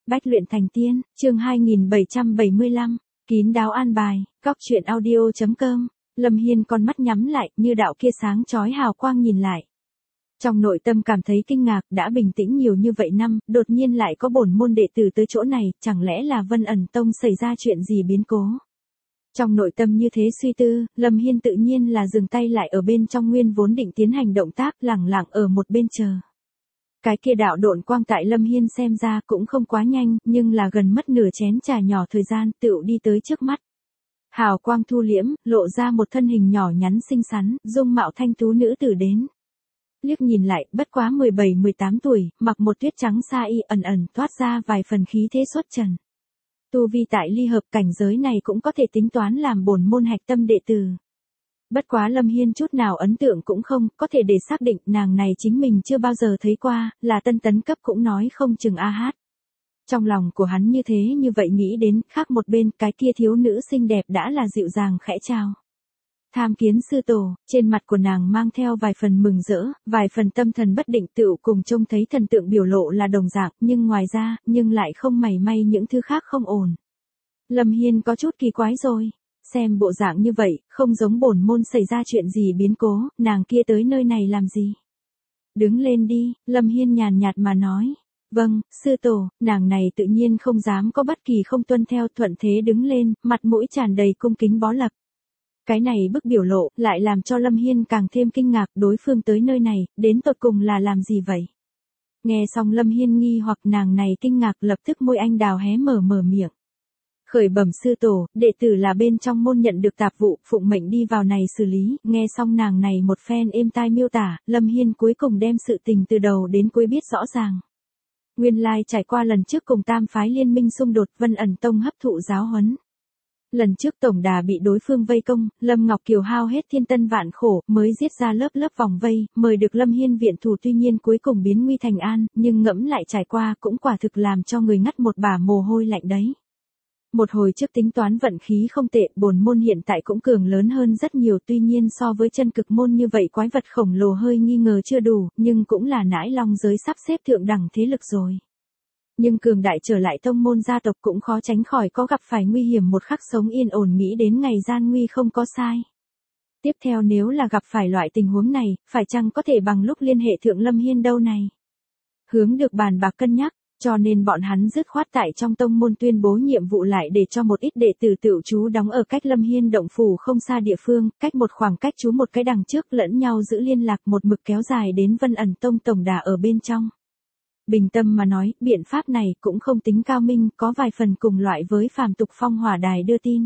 Bách luyện thành tiên, chương 2775, kín đáo an bài, góc truyện audio.com. Lâm Hiên con mắt nhắm lại, như đạo kia sáng chói hào quang nhìn lại. Trong nội tâm cảm thấy kinh ngạc, đã bình tĩnh nhiều như vậy năm, đột nhiên lại có bổn môn đệ tử tới chỗ này, chẳng lẽ là Vân ẩn tông xảy ra chuyện gì biến cố. Trong nội tâm như thế suy tư, Lâm Hiên tự nhiên là dừng tay lại ở bên trong nguyên vốn định tiến hành động tác, lẳng lặng ở một bên chờ. Cái kia đạo độn quang tại Lâm Hiên xem ra cũng không quá nhanh, nhưng là gần mất nửa chén trà nhỏ thời gian tựu đi tới trước mắt. Hào quang thu liễm, lộ ra một thân hình nhỏ nhắn xinh xắn, dung mạo thanh tú nữ tử đến. Liếc nhìn lại, bất quá 17-18 tuổi, mặc một tuyết trắng sa y ẩn ẩn toát ra vài phần khí thế xuất trần. Tu vi tại ly hợp cảnh giới này cũng có thể tính toán làm bổn môn hạch tâm đệ tử. Bất quá Lâm Hiên chút nào ấn tượng cũng không, có thể để xác định nàng này chính mình chưa bao giờ thấy qua, là tân tấn cấp cũng nói không chừng a hát. Trong lòng của hắn như thế như vậy nghĩ đến, khác một bên, cái kia thiếu nữ xinh đẹp đã là dịu dàng khẽ chào. Tham kiến sư tổ, trên mặt của nàng mang theo vài phần mừng rỡ, vài phần tâm thần bất định tựu cùng trông thấy thần tượng biểu lộ là đồng dạng, nhưng ngoài ra, nhưng lại không mảy may những thứ khác không ổn. Lâm Hiên có chút kỳ quái rồi. Xem bộ dạng như vậy, không giống bổn môn xảy ra chuyện gì biến cố, nàng kia tới nơi này làm gì? Đứng lên đi, Lâm Hiên nhàn nhạt mà nói. Vâng, sư tổ, nàng này tự nhiên không dám có bất kỳ không tuân theo, thuận thế đứng lên, mặt mũi tràn đầy cung kính bó lập. Cái này bức biểu lộ, lại làm cho Lâm Hiên càng thêm kinh ngạc, đối phương tới nơi này, đến tột cùng là làm gì vậy? Nghe xong Lâm Hiên nghi hoặc nàng này kinh ngạc, lập tức môi anh đào hé mở miệng. Khởi bẩm sư tổ, đệ tử là bên trong môn nhận được tạp vụ, phụng mệnh đi vào này xử lý, nghe xong nàng này một phen êm tai miêu tả, Lâm Hiên cuối cùng đem sự tình từ đầu đến cuối biết rõ ràng. Nguyên lai trải qua lần trước cùng tam phái liên minh xung đột, Vân ẩn tông hấp thụ giáo huấn. Lần trước tổng đà bị đối phương vây công, Lâm Ngọc Kiều hao hết thiên tân vạn khổ, mới giết ra lớp vòng vây, mời được Lâm Hiên viện thủ, tuy nhiên cuối cùng biến nguy thành an, nhưng ngẫm lại trải qua cũng quả thực làm cho người ngắt một bả mồ hôi lạnh đấy. Một hồi trước tính toán vận khí không tệ, bổn môn hiện tại cũng cường lớn hơn rất nhiều, tuy nhiên so với chân cực môn như vậy quái vật khổng lồ hơi nghi ngờ chưa đủ, nhưng cũng là nãi long giới sắp xếp thượng đẳng thế lực rồi. Nhưng cường đại trở lại tông môn gia tộc cũng khó tránh khỏi có gặp phải nguy hiểm, một khắc sống yên ổn nghĩ đến ngày gian nguy không có sai. Tiếp theo nếu là gặp phải loại tình huống này, phải chăng có thể bằng lúc liên hệ thượng Lâm Hiên đâu này? Hướng được bàn bạc cân nhắc. Cho nên bọn hắn dứt khoát tại trong tông môn tuyên bố nhiệm vụ lại để cho một ít đệ tử tự trú đóng ở cách Lâm Hiên động phủ không xa địa phương, cách một khoảng cách trú một cái đằng trước, lẫn nhau giữ liên lạc, một mực kéo dài đến Vân ẩn tông tổng đà ở bên trong. Bình tâm mà nói, biện pháp này cũng không tính cao minh, có vài phần cùng loại với phàm tục phong hỏa đài đưa tin.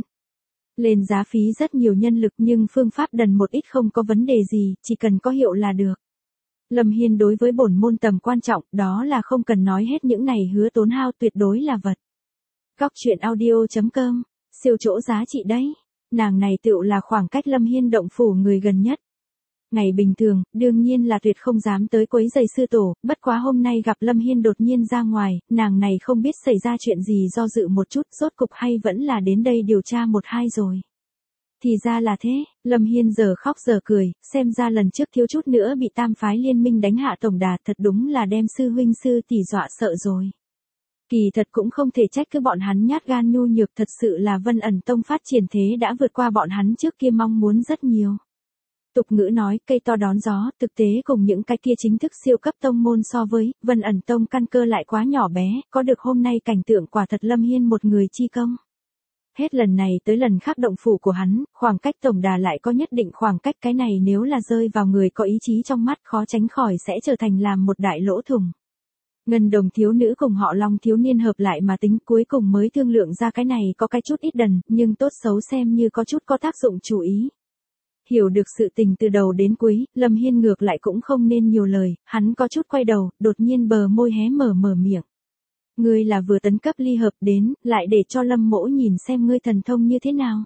Lên giá phí rất nhiều nhân lực nhưng phương pháp đần một ít không có vấn đề gì, chỉ cần có hiệu là được. Lâm Hiên đối với bổn môn tầm quan trọng, đó là không cần nói hết những này hứa tốn hao tuyệt đối là vật. Góc truyện audio.com, siêu chỗ giá trị đấy. Nàng này tựu là khoảng cách Lâm Hiên động phủ người gần nhất. Ngày bình thường, đương nhiên là tuyệt không dám tới quấy rầy sư tổ, bất quá hôm nay gặp Lâm Hiên đột nhiên ra ngoài, nàng này không biết xảy ra chuyện gì, do dự một chút, rốt cục hay vẫn là đến đây điều tra một hai rồi. Thì ra là thế, Lâm Hiên giờ khóc giờ cười, xem ra lần trước thiếu chút nữa bị tam phái liên minh đánh hạ tổng đà, thật đúng là đem sư huynh sư tỷ dọa sợ rồi. Kỳ thật cũng không thể trách cứ bọn hắn nhát gan nhu nhược, thật sự là Vân ẩn tông phát triển thế đã vượt qua bọn hắn trước kia mong muốn rất nhiều. Tục ngữ nói, cây to đón gió, thực tế cùng những cái kia chính thức siêu cấp tông môn so với, Vân ẩn tông căn cơ lại quá nhỏ bé, có được hôm nay cảnh tượng quả thật Lâm Hiên một người chi công. Hết lần này tới lần khác động phủ của hắn, khoảng cách tổng đà lại có nhất định khoảng cách, cái này nếu là rơi vào người có ý chí trong mắt khó tránh khỏi sẽ trở thành làm một đại lỗ thủng. Ngân đồng thiếu nữ cùng họ Long thiếu niên hợp lại mà tính, cuối cùng mới thương lượng ra cái này có cái chút ít đần, nhưng tốt xấu xem như có chút có tác dụng chú ý. Hiểu được sự tình từ đầu đến cuối, Lâm Hiên ngược lại cũng không nên nhiều lời, hắn có chút quay đầu, đột nhiên bờ môi hé mở miệng. Ngươi là vừa tấn cấp ly hợp đến, lại để cho Lâm mỗ nhìn xem ngươi thần thông như thế nào.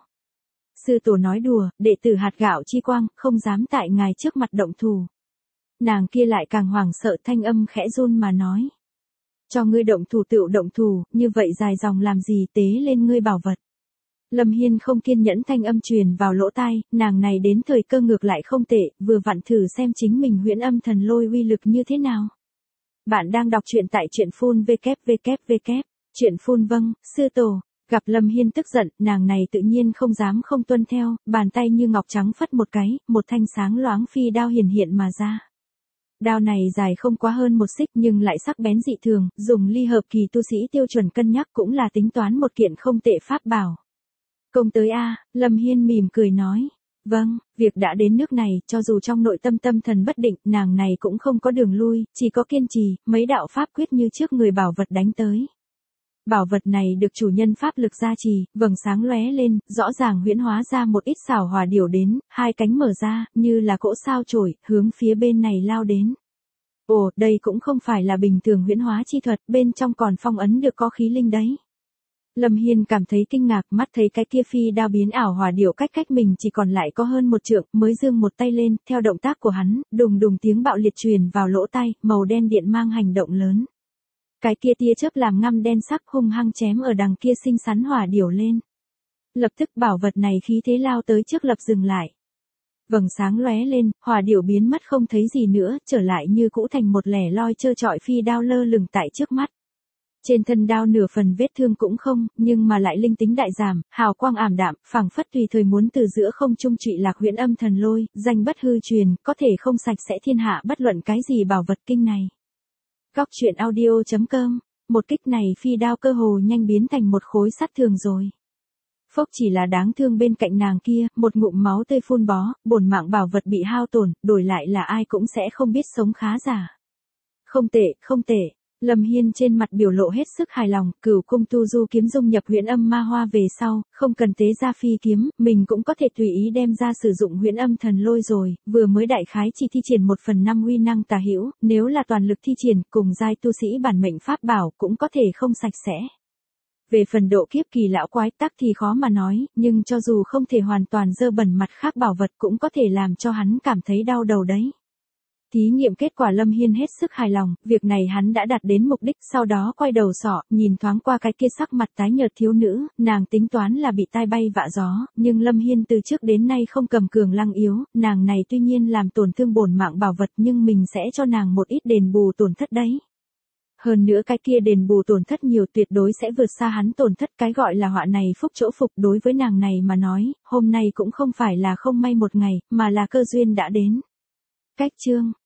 Sư tổ nói đùa, đệ tử hạt gạo chi quang, không dám tại ngài trước mặt động thủ. Nàng kia lại càng hoảng sợ, thanh âm khẽ run mà nói. Cho ngươi động thủ tựu động thủ, như vậy dài dòng làm gì, tế lên ngươi bảo vật. Lâm Hiên không kiên nhẫn, thanh âm truyền vào lỗ tai, nàng này đến thời cơ ngược lại không tệ, vừa vặn thử xem chính mình huyễn âm thần lôi uy lực như thế nào. Bạn đang đọc truyện tại truyện full www. Chuyện phun vâng, sư tổ. Gặp Lâm Hiên tức giận, nàng này tự nhiên không dám không tuân theo, bàn tay như ngọc trắng phất một cái, một thanh sáng loáng phi đao hiển hiện mà ra. Đao này dài không quá hơn 1 xích nhưng lại sắc bén dị thường, dùng ly hợp kỳ tu sĩ tiêu chuẩn cân nhắc cũng là tính toán một kiện không tệ pháp bảo. Công tới a, Lâm Hiên mỉm cười nói. Vâng, việc đã đến nước này, cho dù trong nội tâm tâm thần bất định, nàng này cũng không có đường lui, chỉ có kiên trì, mấy đạo pháp quyết như trước người bảo vật đánh tới. Bảo vật này được chủ nhân pháp lực gia trì, vầng sáng lóe lên, rõ ràng huyễn hóa ra một ít xảo hỏa điểu đến, 2 cánh mở ra, như là cỗ sao chổi, hướng phía bên này lao đến. Ồ, đây cũng không phải là bình thường huyễn hóa chi thuật, bên trong còn phong ấn được có khí linh đấy. Lâm Hiên cảm thấy kinh ngạc, mắt thấy cái kia phi đao biến ảo hỏa điểu cách mình chỉ còn lại có hơn 1 trượng, mới giương một tay lên, theo động tác của hắn, đùng đùng tiếng bạo liệt truyền vào lỗ tai, màu đen điện mang hành động lớn. Cái kia tia chớp làm ngăm đen sắc hung hăng chém ở đằng kia xinh xắn hỏa điểu lên. Lập tức bảo vật này khí thế lao tới trước lập dừng lại. Vầng sáng lóe lên, hỏa điểu biến mất không thấy gì nữa, trở lại như cũ thành một lẻ loi trơ trọi phi đao lơ lửng tại trước mắt. Trên thân đao nửa phần vết thương cũng không, nhưng mà lại linh tính đại giảm, hào quang ảm đạm, phảng phất tùy thời muốn từ giữa không trung trụy lạc huyễn âm thần lôi, danh bất hư truyền, có thể không sạch sẽ thiên hạ bất luận cái gì bảo vật kinh này. Góc truyện audio.com, một kích này phi đao cơ hồ nhanh biến thành một khối sắt thường rồi. Phốc chỉ là đáng thương bên cạnh nàng kia, một ngụm máu tươi phun bó, bổn mạng bảo vật bị hao tổn, đổi lại là ai cũng sẽ không biết sống khá giả. Không tệ, không tệ. Lâm Hiên trên mặt biểu lộ hết sức hài lòng, Cửu cung tu du kiếm dung nhập huyễn âm ma hoa về sau, không cần tế ra phi kiếm, mình cũng có thể tùy ý đem ra sử dụng huyễn âm thần lôi rồi, vừa mới đại khái chỉ thi triển 1/5 uy năng tà hữu, nếu là toàn lực thi triển, cùng giai tu sĩ bản mệnh pháp bảo, cũng có thể không sạch sẽ. Về phần độ kiếp kỳ lão quái tắc thì khó mà nói, nhưng cho dù không thể hoàn toàn dơ bẩn mặt khác bảo vật cũng có thể làm cho hắn cảm thấy đau đầu đấy. Thí nghiệm kết quả Lâm Hiên hết sức hài lòng, việc này hắn đã đạt đến mục đích, sau đó quay đầu sọ, nhìn thoáng qua cái kia sắc mặt tái nhợt thiếu nữ, nàng tính toán là bị tai bay vạ gió, nhưng Lâm Hiên từ trước đến nay không cầm cường lăng yếu, nàng này tuy nhiên làm tổn thương bổn mạng bảo vật nhưng mình sẽ cho nàng một ít đền bù tổn thất đấy. Hơn nữa cái kia đền bù tổn thất nhiều tuyệt đối sẽ vượt xa hắn tổn thất, cái gọi là họa này phúc chỗ phục đối với nàng này mà nói, hôm nay cũng không phải là không may một ngày, mà là cơ duyên đã đến. Cách chương